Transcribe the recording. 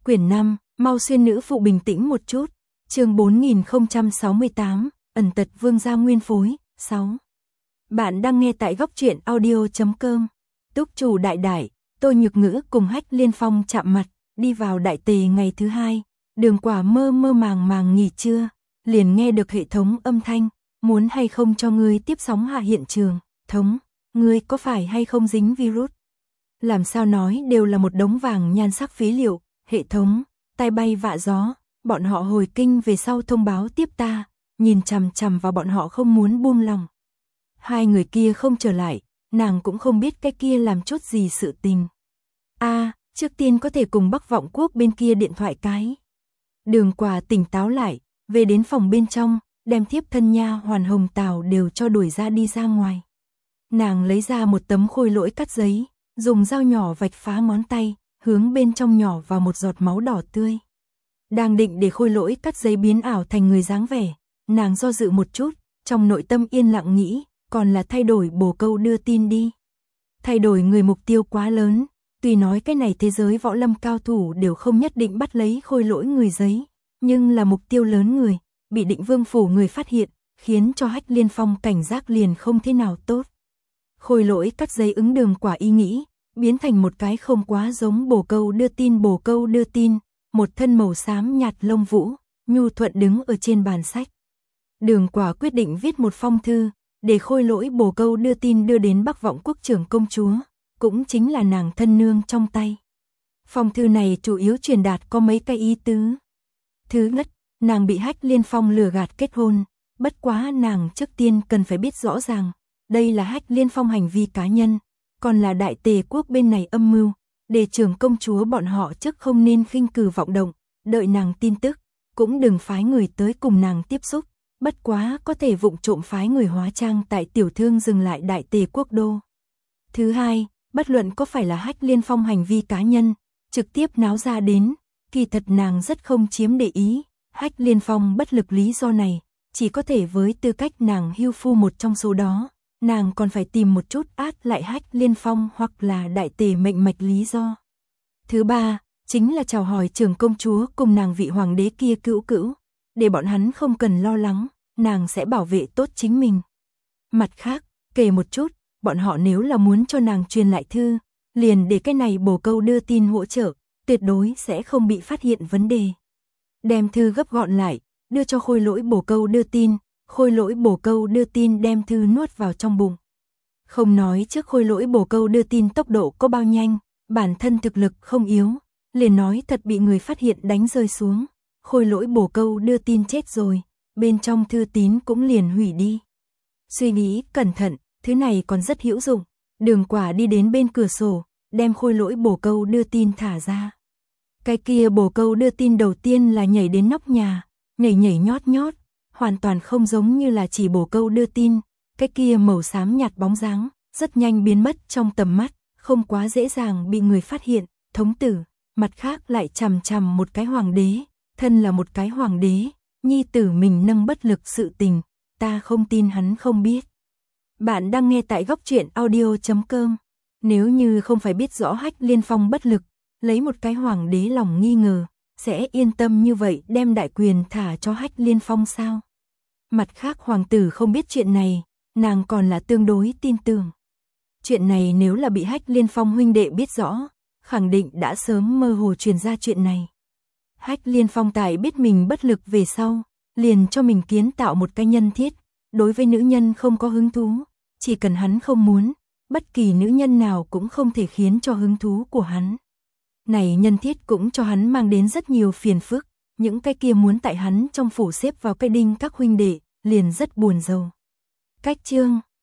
Quyển 5, mau xuyên nữ phụ bình tĩnh một chút. Chương 4068, ẩn tật vương gia nguyên phối, 6. Bạn đang nghe tại góc truyện audio.com. Túc chủ đại đại, Tô Nhược Ngữ cùng Hách Liên Phong chạm mặt, đi vào đại tề ngày thứ 2, Đường Quả mơ mơ màng nghỉ trưa, liền nghe được hệ thống âm thanh, muốn hay không cho ngươi tiếp sóng hạ hiện trường, thống, ngươi có phải hay không dính virus? Làm sao nói đều là một đống vàng nhan sắc phí liệu, hệ thống, tai bay vạ gió, bọn họ hồi kinh về sau thông báo tiếp ta, nhìn chằm chằm vào bọn họ không muốn buông lòng. Hai người kia không trở lại, nàng cũng không biết cái kia làm chút gì sự tình. Trước tiên có thể cùng Bắc Vọng Quốc bên kia điện thoại cái. Đường Quả tỉnh táo lại, về đến phòng bên trong, đem thiếp thân nha hoàn Hồng Tào đều cho đuổi ra đi ra ngoài. Nàng lấy ra một tấm khôi lỗi cắt giấy, dùng dao nhỏ vạch phá ngón tay, hướng bên trong nhỏ vào một giọt máu đỏ tươi. Đang định để khôi lỗi cắt giấy biến ảo thành người dáng vẻ, nàng do dự một chút, trong nội tâm yên lặng nghĩ, còn là thay đổi bồ câu đưa tin đi. Thay đổi người mục tiêu quá lớn, tuy nói cái này thế giới võ lâm cao thủ đều không nhất định bắt lấy khôi lỗi người giấy, nhưng là mục tiêu lớn người, bị Định Vương phủ người phát hiện, khiến cho Hách Liên Phong cảnh giác liền không thế nào tốt. Khôi lỗi cắt giấy ứng Đường Quả ý nghĩ, biến thành một cái không quá giống bồ câu đưa tin, một thân màu xám nhạt lông vũ, nhu thuận đứng ở trên bàn sách. Đường Quả quyết định viết một phong thư, để khôi lỗi bồ câu đưa tin đưa đến Bắc Vọng Quốc trưởng công chúa, cũng chính là nàng thân nương trong tay. Phong thư này chủ yếu truyền đạt có mấy cái ý tứ. Thứ nhất, nàng bị Hách Liên Phong lừa gạt kết hôn, bất quá nàng trước tiên cần phải biết rõ ràng, đây là Hách Liên Phong hành vi cá nhân, còn là Đại Tề quốc bên này âm mưu, để trưởng công chúa bọn họ trước không nên khinh cử vọng động, đợi nàng tin tức, cũng đừng phái người tới cùng nàng tiếp xúc, bất quá có thể vụng trộm phái người hóa trang tại tiểu thương dừng lại Đại Tề quốc đô. Thứ hai, bất luận có phải là Hách Liên Phong hành vi cá nhân, trực tiếp náo ra đến, kỳ thật nàng rất không chiếm để ý, Hách Liên Phong bất lực lý do này, chỉ có thể với tư cách nàng hưu phu một trong số đó, nàng còn phải tìm một chút át lại Hách Liên Phong hoặc là Đại Tề mệnh mạch lý do. Thứ ba, chính là chào hỏi trưởng công chúa cùng nàng vị hoàng đế kia cữu, để bọn hắn không cần lo lắng, nàng sẽ bảo vệ tốt chính mình. Mặt khác, kể một chút, bọn họ nếu là muốn cho nàng truyền lại thư, liền để cái này bồ câu đưa tin hỗ trợ, tuyệt đối sẽ không bị phát hiện vấn đề. Đem thư gấp gọn lại, đưa cho khôi lỗi bồ câu đưa tin, khôi lỗi bồ câu đưa tin đem thư nuốt vào trong bụng. Không nói trước khôi lỗi bồ câu đưa tin tốc độ có bao nhanh, bản thân thực lực không yếu, liền nói thật bị người phát hiện đánh rơi xuống, khôi lỗi bồ câu đưa tin chết rồi, bên trong thư tín cũng liền hủy đi. Suy nghĩ cẩn thận, thứ này còn rất hữu dụng. Đường Quả đi đến bên cửa sổ, đem khôi lỗi bồ câu đưa tin thả ra. Cái kia bồ câu đưa tin đầu tiên là nhảy đến nóc nhà, nhảy nhót, hoàn toàn không giống như là chỉ bồ câu đưa tin, cái kia màu xám nhạt bóng dáng, rất nhanh biến mất trong tầm mắt, không quá dễ dàng bị người phát hiện. Thống tử, mặt khác lại chằm một cái hoàng đế, thân là một cái hoàng đế, nhi tử mình nâng bất lực sự tình, ta không tin hắn không biết. Bạn đang nghe tại góc truyện audio.com. Nếu như không phải biết rõ Hách Liên Phong bất lực, lấy một cái hoàng đế lòng nghi ngờ, sẽ yên tâm như vậy đem đại quyền thả cho Hách Liên Phong sao? Mặt khác hoàng tử không biết chuyện này, nàng còn là tương đối tin tưởng. Chuyện này nếu là bị Hách Liên Phong huynh đệ biết rõ, khẳng định đã sớm mơ hồ truyền ra chuyện này. Hách Liên Phong tại biết mình bất lực về sau, liền cho mình kiến tạo một cái nhân thiết, đối với nữ nhân không có hứng thú, chỉ cần hắn không muốn, bất kỳ nữ nhân nào cũng không thể khiến cho hứng thú của hắn. Này nhân thiết cũng cho hắn mang đến rất nhiều phiền phức, những cái kia muốn tại hắn trong phủ xếp vào cái đinh các huynh đệ, liền rất buồn rầu. Cách chương